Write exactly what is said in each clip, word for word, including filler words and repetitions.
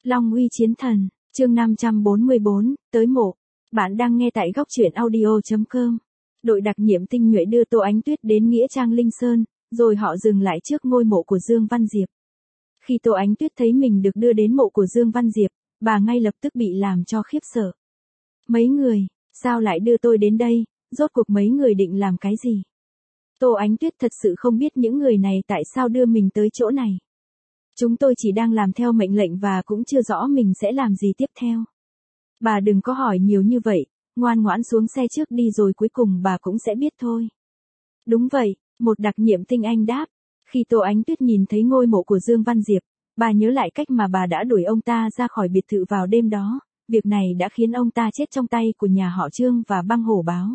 Long uy chiến thần, chương năm trăm bốn mươi bốn, tới mộ. Bạn đang nghe tại góc truyện audio chấm com. Đội đặc nhiệm tinh nhuệ đưa Tô Ánh Tuyết đến nghĩa trang Linh Sơn, rồi họ dừng lại trước ngôi mộ của Dương Văn Diệp. Khi Tô Ánh Tuyết thấy mình được đưa đến mộ của Dương Văn Diệp, bà ngay lập tức bị làm cho khiếp sợ. Mấy người, sao lại đưa tôi đến đây, rốt cuộc mấy người định làm cái gì? Tô Ánh Tuyết thật sự không biết những người này tại sao đưa mình tới chỗ này. Chúng tôi chỉ đang làm theo mệnh lệnh và cũng chưa rõ mình sẽ làm gì tiếp theo. Bà đừng có hỏi nhiều như vậy, ngoan ngoãn xuống xe trước đi rồi cuối cùng bà cũng sẽ biết thôi. Đúng vậy, một đặc nhiệm tinh anh đáp. Khi Tô Ánh Tuyết nhìn thấy ngôi mộ của Dương Văn Diệp, bà nhớ lại cách mà bà đã đuổi ông ta ra khỏi biệt thự vào đêm đó. Việc này đã khiến ông ta chết trong tay của nhà họ Trương và băng hổ báo.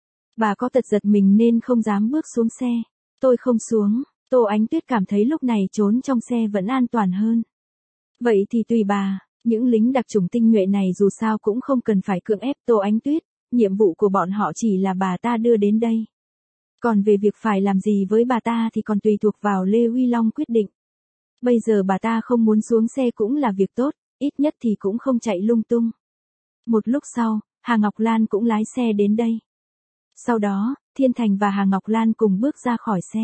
Bà có tật giật mình nên không dám bước xuống xe. Tôi không xuống. Tô Ánh Tuyết cảm thấy lúc này trốn trong xe vẫn an toàn hơn. Vậy thì tùy bà, những lính đặc chủng tinh nhuệ này dù sao cũng không cần phải cưỡng ép Tô Ánh Tuyết, nhiệm vụ của bọn họ chỉ là bà ta đưa đến đây. Còn về việc phải làm gì với bà ta thì còn tùy thuộc vào Lê Uy Long quyết định. Bây giờ bà ta không muốn xuống xe cũng là việc tốt, ít nhất thì cũng không chạy lung tung. Một lúc sau, Hà Ngọc Lan cũng lái xe đến đây. Sau đó, Thiên Thành và Hà Ngọc Lan cùng bước ra khỏi xe.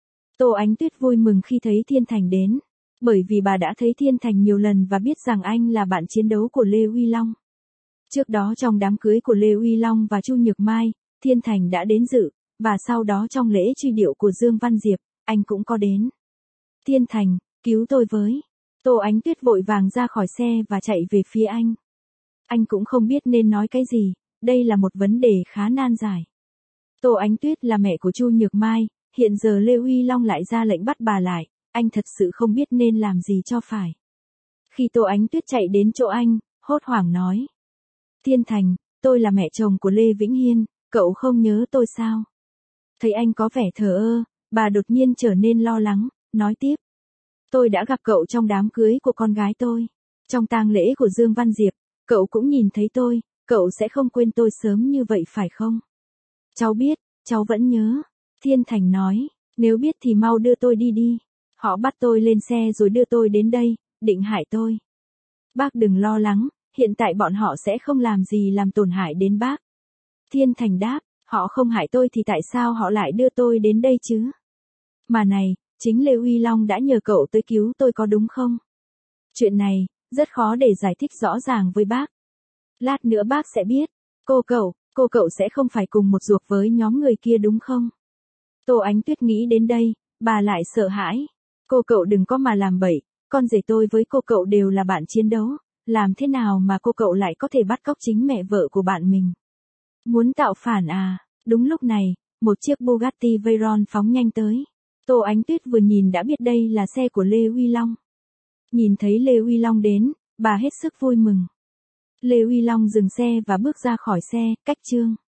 Tô Ánh Tuyết vui mừng khi thấy Thiên Thành đến, bởi vì bà đã thấy Thiên Thành nhiều lần và biết rằng anh là bạn chiến đấu của Lê Uy Long. Trước đó trong đám cưới của Lê Uy Long và Chu Nhược Mai, Thiên Thành đã đến dự, và sau đó trong lễ truy điệu của Dương Văn Diệp, anh cũng có đến. Thiên Thành, cứu tôi với. Tô Ánh Tuyết vội vàng ra khỏi xe và chạy về phía anh. Anh cũng không biết nên nói cái gì, đây là một vấn đề khá nan giải. Tô Ánh Tuyết là mẹ của Chu Nhược Mai. Hiện giờ Lê Uy Long lại ra lệnh bắt bà lại, anh thật sự không biết nên làm gì cho phải. Khi Tô Ánh Tuyết chạy đến chỗ anh, hốt hoảng nói. Thiên Thành, tôi là mẹ chồng của Lê Vĩnh Hiên, cậu không nhớ tôi sao? Thấy anh có vẻ thờ ơ, bà đột nhiên trở nên lo lắng, nói tiếp. Tôi đã gặp cậu trong đám cưới của con gái tôi. Trong tang lễ của Dương Văn Diệp, cậu cũng nhìn thấy tôi, cậu sẽ không quên tôi sớm như vậy phải không? Cháu biết, cháu vẫn nhớ. Thiên Thành nói, nếu biết thì mau đưa tôi đi đi. Họ bắt tôi lên xe rồi đưa tôi đến đây, định hại tôi. Bác đừng lo lắng, hiện tại bọn họ sẽ không làm gì làm tổn hại đến bác. Thiên Thành đáp, họ không hại tôi thì tại sao họ lại đưa tôi đến đây chứ? Mà này, chính Lê Uy Long đã nhờ cậu tới cứu tôi có đúng không? Chuyện này, rất khó để giải thích rõ ràng với bác. Lát nữa bác sẽ biết. Cô cậu, cô cậu sẽ không phải cùng một ruột với nhóm người kia đúng không? Tô Ánh Tuyết nghĩ đến đây, bà lại sợ hãi. Cô cậu đừng có mà làm bậy, con rể tôi với cô cậu đều là bạn chiến đấu, làm thế nào mà cô cậu lại có thể bắt cóc chính mẹ vợ của bạn mình? Muốn tạo phản à? Đúng lúc này, một chiếc Bugatti Veyron phóng nhanh tới. Tô Ánh Tuyết vừa nhìn đã biết đây là xe của Lê Uy Long. Nhìn thấy Lê Uy Long đến, bà hết sức vui mừng. Lê Uy Long dừng xe và bước ra khỏi xe, cách Trương.